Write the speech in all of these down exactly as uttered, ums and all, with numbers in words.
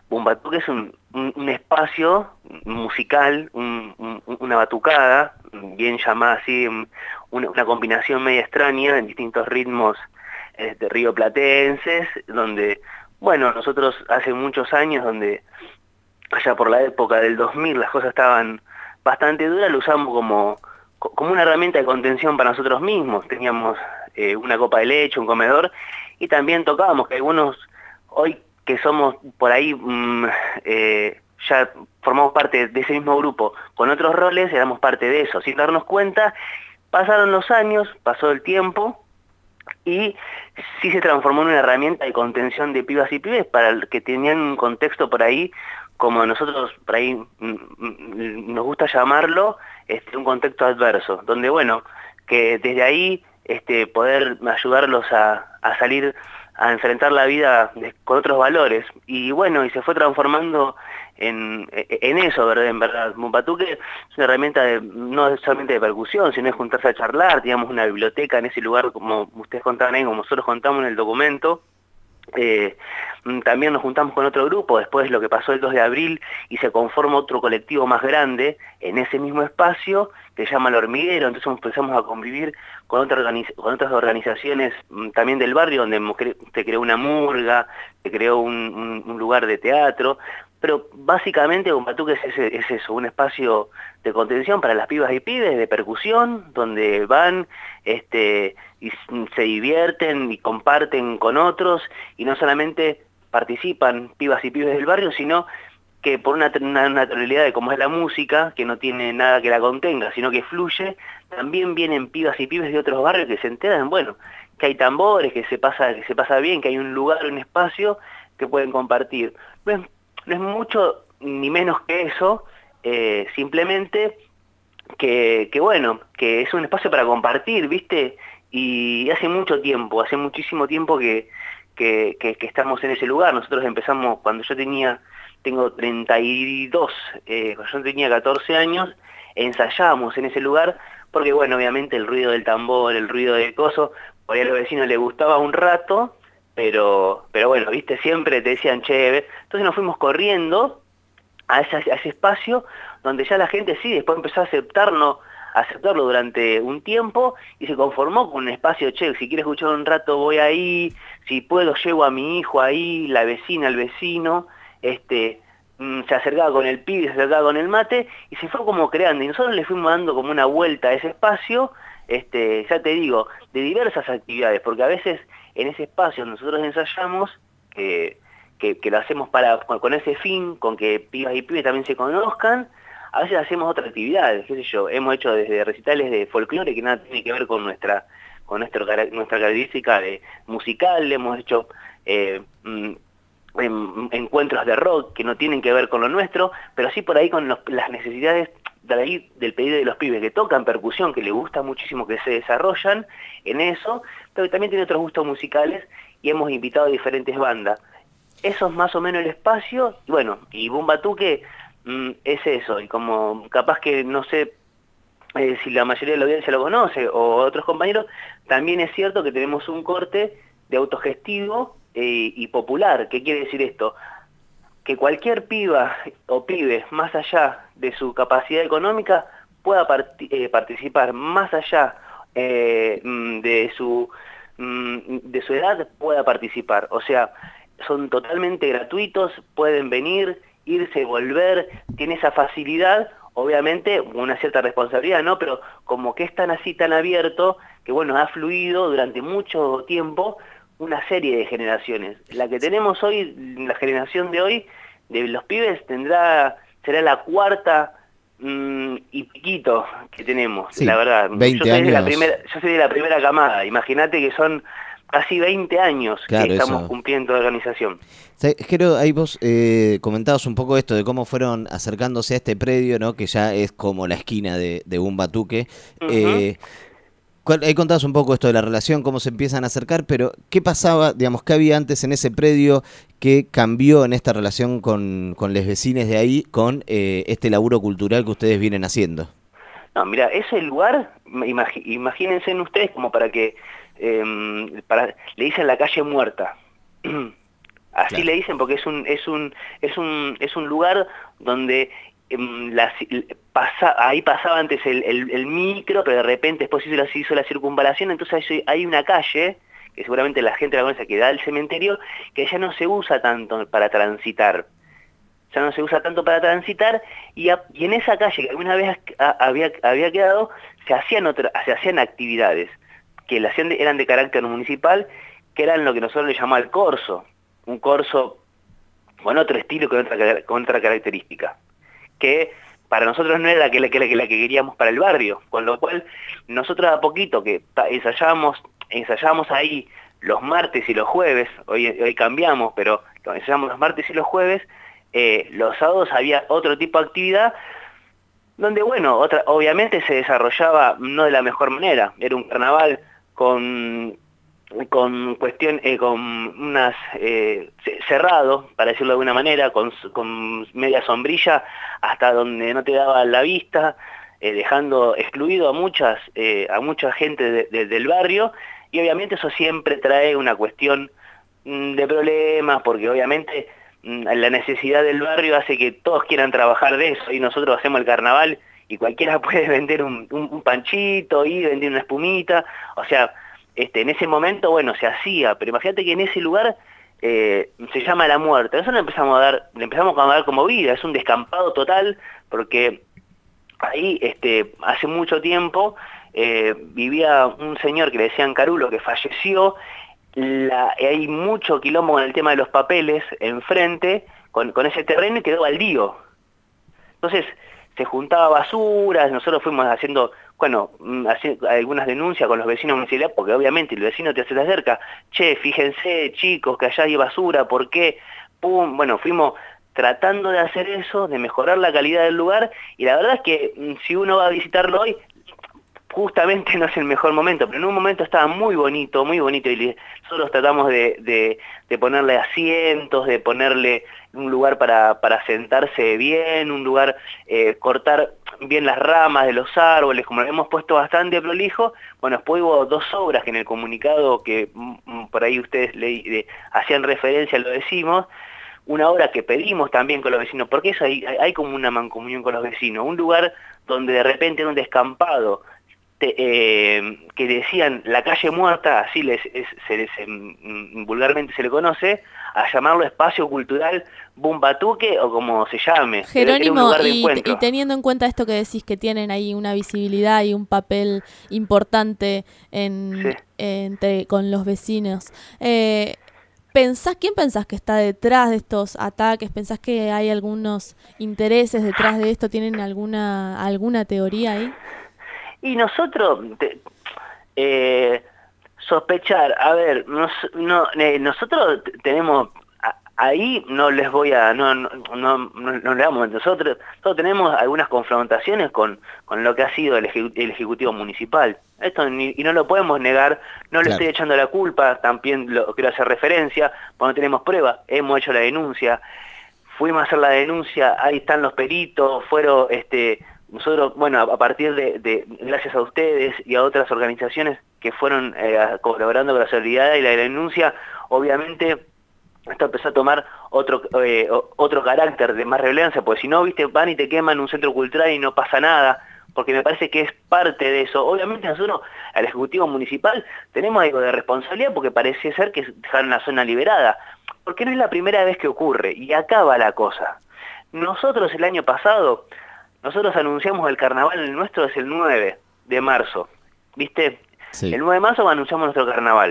Bumbatuque es un, un, un espacio musical, un, un, una batucada, bien llamada así, una, una combinación media extraña en distintos ritmos este, rioplatenses, donde, bueno, nosotros hace muchos años, donde allá por la época del dos mil las cosas estaban bastante duras, lo usamos como, como una herramienta de contención para nosotros mismos. Teníamos eh, una copa de leche, un comedor, y también tocábamos, que algunos hoy que somos por ahí, mmm, eh, ya formamos parte de ese mismo grupo con otros roles, éramos parte de eso, sin darnos cuenta. Pasaron los años, pasó el tiempo, y sí se transformó en una herramienta de contención de pibas y pibes para el que tenían un contexto por ahí, como nosotros por ahí mm, nos gusta llamarlo, este, un contexto adverso, donde bueno, que desde ahí este, poder ayudarlos a, a salir a enfrentar la vida de, con otros valores, y bueno, y se fue transformando en, en eso, ¿verdad? En verdad, Bumbatuque es una herramienta de, no solamente de percusión, sino de juntarse a charlar. Teníamos una biblioteca en ese lugar, como ustedes contaban ahí, como nosotros contamos en el documento. Eh, también nos juntamos con otro grupo, después lo que pasó el dos de abril, y se conforma otro colectivo más grande en ese mismo espacio, que se llama El Hormiguero. Entonces empezamos a convivir con, otra organiz con otras organizaciones también del barrio, donde se creó una murga, se creó un, un, un lugar de teatro. Pero básicamente Bumbatuque es, ese, es eso, un espacio de contención para las pibas y pibes, de percusión, donde van este, y se divierten y comparten con otros, y no solamente participan pibas y pibes del barrio, sino que por una, una naturalidad de cómo es la música, que no tiene nada que la contenga, sino que fluye, también vienen pibas y pibes de otros barrios que se enteran, bueno, que hay tambores, que se pasa, que se pasa bien, que hay un lugar, un espacio que pueden compartir. No es, no es mucho ni menos que eso, eh, simplemente que, que bueno, que es un espacio para compartir, ¿viste? Y hace mucho tiempo, hace muchísimo tiempo que, que, que, que estamos en ese lugar. Nosotros empezamos cuando yo tenía, tengo treinta y dos, eh, cuando yo tenía catorce años, ensayábamos en ese lugar, porque bueno, obviamente el ruido del tambor, el ruido del coso, por ahí a los vecinos les gustaba un rato, pero, pero bueno, viste, siempre te decían, che, entonces nos fuimos corriendo a ese, a ese espacio, donde ya la gente sí, después empezó a aceptarnos, a aceptarlo durante un tiempo, y se conformó con un espacio, che, si quieres escuchar un rato voy ahí, si puedo llevo a mi hijo ahí, la vecina, el vecino, este, mmm, se acercaba con el pibe, se acercaba con el mate, y se fue como creando, y nosotros le fuimos dando como una vuelta a ese espacio, este, ya te digo, de diversas actividades, porque a veces en ese espacio nosotros ensayamos, que, que, que lo hacemos para, con, con ese fin, con que pibas y pibes también se conozcan. A veces hacemos otras actividades, qué sé yo, hemos hecho desde recitales de folclore que nada tiene que ver con nuestra con nuestro, nuestra característica de musical, hemos hecho eh, en, encuentros de rock que no tienen que ver con lo nuestro, pero sí por ahí con los, las necesidades de ahí, del pedido de los pibes que tocan percusión, que les gusta muchísimo, que se desarrollan en eso, pero también tiene otros gustos musicales, y hemos invitado a diferentes bandas. Eso es más o menos el espacio, y bueno, y Bumbatuque mm, es eso, y como capaz que no sé eh, si la mayoría de la audiencia lo conoce, o otros compañeros, también es cierto que tenemos un corte de autogestivo eh, y popular. ¿Qué quiere decir esto? Que cualquier piba o pibe, más allá de su capacidad económica, pueda part eh, participar, más allá eh, de, su, de su edad, pueda participar. O sea, son totalmente gratuitos, pueden venir, irse, volver, tiene esa facilidad, obviamente una cierta responsabilidad, ¿no? Pero como que es tan así, tan abierto, que bueno, ha fluido durante mucho tiempo una serie de generaciones. La que tenemos hoy, la generación de hoy, de los pibes, tendrá, será la cuarta mmm, y piquito que tenemos, Sí, la verdad. Yo veinte soy de la años, primera, yo soy de la primera camada, imagínate que son casi veinte años que claro, estamos eso. cumpliendo de organización. Sí, creo ahí vos eh, comentabas un poco esto de cómo fueron acercándose a este predio, ¿no? Que ya es como la esquina de, de Bumbatuque. Uh-huh. Eh, cuál- ahí contabas un poco esto de la relación, cómo se empiezan a acercar, pero ¿qué pasaba, digamos, qué había antes en ese predio que cambió en esta relación con, con los vecinos de ahí, con eh, este laburo cultural que ustedes vienen haciendo? No, mira, ese lugar, imagi imagínense en ustedes como para que, eh, para, le dicen la calle muerta. Así Claro. le dicen porque es un, es un, es un, es un lugar donde em, la ci- pasa, ahí pasaba antes el, el- el micro, pero de repente después se hizo, la, se hizo la circunvalación, entonces hay, hay una calle, que seguramente la gente la conoce, que da al cementerio, que ya no se usa tanto para transitar. Ya no se usa tanto para transitar, y, a- y en esa calle que alguna vez a- había, había quedado, se hacían, otra, se hacían actividades que la hacían de- eran de carácter municipal, que eran lo que nosotros le llamamos el corso, un corso con otro estilo, con otra, cara- con otra característica, que para nosotros no era la que, la, que, la que la que queríamos para el barrio, con lo cual nosotros a poquito que ta- ensayábamos, ensayábamos ahí los martes y los jueves, hoy, hoy cambiamos, pero ensayábamos los martes y los jueves, eh, los sábados había otro tipo de actividad, donde bueno, otra, obviamente se desarrollaba no de la mejor manera, era un carnaval con con cuestión, eh, con unas, eh, cerrado, para decirlo de alguna manera, con, con media sombrilla, hasta donde no te daba la vista, eh, dejando excluido a muchas, eh, a mucha gente de, de, del barrio, y obviamente eso siempre trae una cuestión mm, de problemas, porque obviamente mm, la necesidad del barrio hace que todos quieran trabajar de eso, y nosotros hacemos el carnaval, y cualquiera puede vender un, un, un panchito, y vender una espumita, o sea, Este, en ese momento, bueno, se hacía, pero imagínate que en ese lugar eh, se llama La Muerte. Nosotros le empezamos a dar, le empezamos a dar como vida, es un descampado total, porque ahí, este, hace mucho tiempo, eh, vivía un señor que le decían Carulo, que falleció, la, hay mucho quilombo con el tema de los papeles enfrente, con, con ese terreno, y quedó baldío. Entonces, se juntaba basura, nosotros fuimos haciendo, bueno, haciendo algunas denuncias con los vecinos municipales, porque obviamente el vecino te se acerca, che, fíjense, chicos, que allá hay basura, ¿por qué? Pum, bueno, fuimos tratando de hacer eso, de mejorar la calidad del lugar, y la verdad es que si uno va a visitarlo hoy, justamente no es el mejor momento, pero en un momento estaba muy bonito, muy bonito, y nosotros tratamos de, de, de ponerle asientos, de ponerle un lugar para, para sentarse bien, un lugar, eh, cortar bien las ramas de los árboles, como lo hemos puesto bastante prolijo. Bueno, después hubo dos obras que en el comunicado que mm, por ahí ustedes le, le hacían referencia, lo decimos, una obra que pedimos también con los vecinos, porque eso hay, hay como una mancomunión con los vecinos, un lugar donde de repente era un descampado, Te, eh, que decían la calle muerta, así les, es, se les, mm, vulgarmente se le conoce, a llamarlo espacio cultural Bumbatuque o como se llame, pero era un Jerónimo, lugar de y, y encuentro. teniendo en cuenta esto que decís, que tienen ahí una visibilidad y un papel importante Sí. en, entre, con los vecinos, eh, ¿pensás, quién pensás que está detrás de estos ataques? ¿Pensás que hay algunos intereses detrás de esto? ¿Tienen alguna, alguna teoría ahí? Y nosotros, te, eh, sospechar, a ver, nos, no, eh, nosotros tenemos, a, ahí no les voy a, no, no, no, no, no le damos, nosotros, nosotros tenemos algunas confrontaciones con, con lo que ha sido el, ejecu el Ejecutivo Municipal. Esto ni, y no lo podemos negar, no le Claro. estoy echando la culpa, también lo quiero hacer referencia, porque no tenemos pruebas, hemos hecho la denuncia, fuimos a hacer la denuncia, ahí están los peritos, fueron, este, nosotros, bueno, a partir de, de, gracias a ustedes y a otras organizaciones que fueron eh, colaborando con la solidaridad y la denuncia, obviamente esto empezó a tomar otro eh, otro carácter de más relevancia, porque si no, viste, van y te queman un centro cultural y no pasa nada, porque me parece que es parte de eso. Obviamente nosotros, al Ejecutivo Municipal, tenemos algo de responsabilidad porque parece ser que dejaron la zona liberada, porque no es la primera vez que ocurre, y acá va la cosa. Nosotros el año pasado, nosotros anunciamos el carnaval nuestro es el nueve de marzo, ¿viste? Sí. El nueve de marzo anunciamos nuestro carnaval.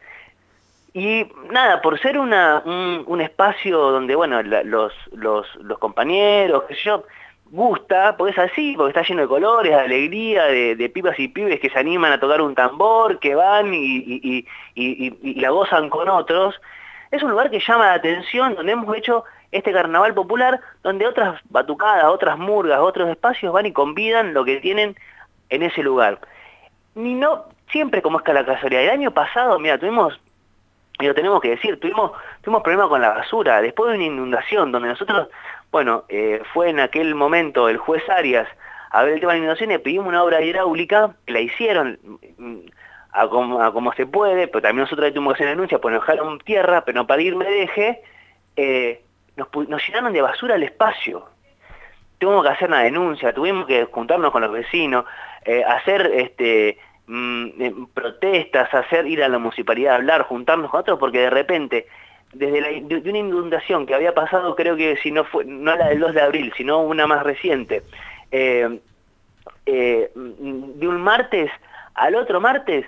Y nada, por ser una, un, un espacio donde, bueno, la, los, los, los compañeros, qué sé yo, gusta, porque es así, porque está lleno de colores, de alegría, de, de pibas y pibes que se animan a tocar un tambor, que van y, y, y, y, y la gozan con otros. Es un lugar que llama la atención, donde hemos hecho este carnaval popular, donde otras batucadas, otras murgas, otros espacios van y convidan lo que tienen en ese lugar. Ni no, siempre como es que la casualidad. El año pasado, mira, tuvimos, y lo tenemos que decir, tuvimos, tuvimos problemas con la basura, después de una inundación, donde nosotros, bueno, eh, fue en aquel momento el juez Arias a ver el tema de la inundación y pedimos una obra hidráulica, que la hicieron a como, a como se puede, pero también nosotros tuvimos que hacer denuncia, pues nos dejaron tierra, pero no para ir me deje, eh, nos, nos llenaron de basura el espacio. Tuvimos que hacer una denuncia, tuvimos que juntarnos con los vecinos, eh, hacer este, mmm, protestas, hacer ir a la municipalidad a hablar, juntarnos con otros, porque de repente, desde la, de, de una inundación que había pasado, creo que si no fue, no la del dos de abril, sino una más reciente, eh, eh, de un martes al otro martes,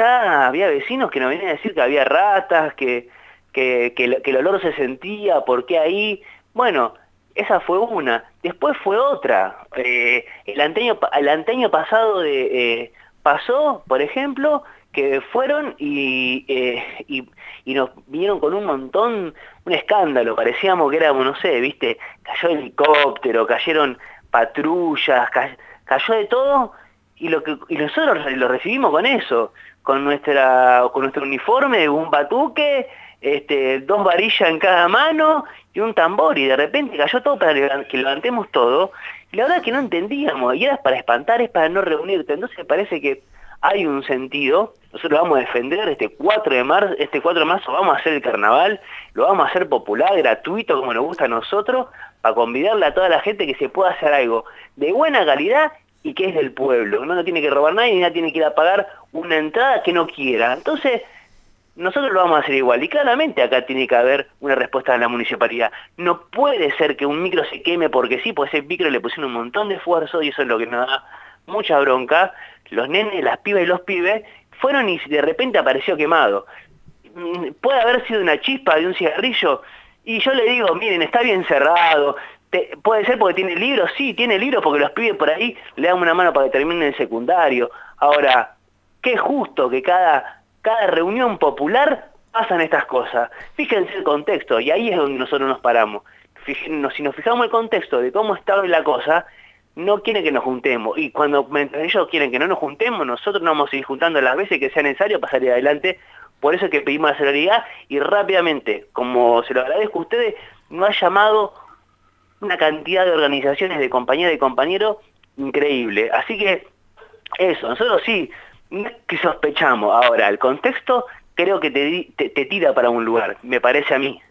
ya había vecinos que nos venían a decir que había ratas, que, que, que, que el olor se sentía, ¿por qué ahí? Bueno, esa fue una. Después fue otra. Eh, el, anteño, el anteño pasado de, eh, pasó, por ejemplo, que fueron y, eh, y, y nos vinieron con un montón, un escándalo. Parecíamos que éramos, no sé, viste, cayó helicóptero, cayeron patrullas, cay, cayó de todo, y, lo que, y nosotros lo recibimos con eso, con, nuestra, con nuestro uniforme, un batuque, este, dos varillas en cada mano y un tambor, y de repente cayó todo para que levantemos todo, y la verdad es que no entendíamos, y era para espantar, es para no reunirte. Entonces parece que hay un sentido. Nosotros vamos a defender este cuatro de marzo, este cuatro de marzo vamos a hacer el carnaval, lo vamos a hacer popular, gratuito, como nos gusta a nosotros, para convidarle a toda la gente que se pueda hacer algo de buena calidad y que es del pueblo. No, no tiene que robar nadie, ni nadie tiene que ir a pagar una entrada que no quiera. Entonces, nosotros lo vamos a hacer igual, y claramente acá tiene que haber una respuesta de la municipalidad. No puede ser que un micro se queme porque sí, porque ese micro le pusieron un montón de esfuerzo, y eso es lo que nos da mucha bronca. Los nenes, las pibas y los pibes fueron y de repente apareció quemado. Puede haber sido una chispa de un cigarrillo, y yo le digo, miren, está bien cerrado. Te, puede ser porque tiene libros, sí, tiene libros porque los pibes por ahí le dan una mano para que terminen el secundario. Ahora, qué justo que cada... cada reunión popular pasan estas cosas. Fíjense el contexto, y ahí es donde nosotros nos paramos. Fíjenos, si nos fijamos el contexto de cómo está hoy la cosa, no quieren que nos juntemos. Y cuando mientras ellos quieren que no nos juntemos, nosotros nos vamos a seguir juntando las veces que sea necesario para salir adelante. Por eso es que pedimos la solidaridad, y rápidamente, como se lo agradezco a ustedes, nos ha llamado una cantidad de organizaciones, de compañeras y compañeros, increíble. Así que, eso, nosotros sí, no es que sospechamos. Ahora, el contexto creo que te, te, te tira para un lugar, me parece a mí.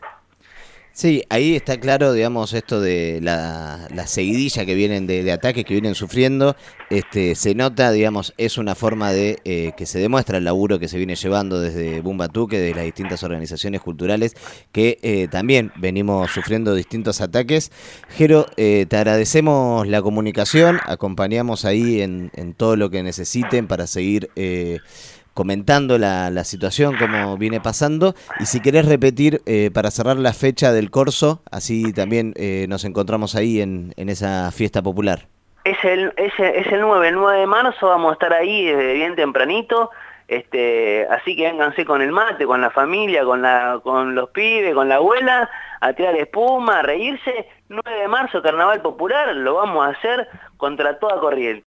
Sí, ahí está claro, digamos, esto de la, la seguidilla que vienen de, de ataques que vienen sufriendo. Este, se nota, digamos, es una forma de eh, que se demuestra el laburo que se viene llevando desde Boom Batuque, de las distintas organizaciones culturales, que eh, también venimos sufriendo distintos ataques. Jero, eh, te agradecemos la comunicación, acompañamos ahí en, en todo lo que necesiten para seguir Eh, comentando la, la situación, como viene pasando, y si querés repetir eh, para cerrar la fecha del corso, así también eh, nos encontramos ahí en, en esa fiesta popular. Es el, es, el, es el nueve, el nueve de marzo, vamos a estar ahí desde bien tempranito, este, así que vénganse con el mate, con la familia, con, la, con los pibes, con la abuela, a tirar espuma, a reírse. nueve de marzo, carnaval popular, lo vamos a hacer contra toda corriente.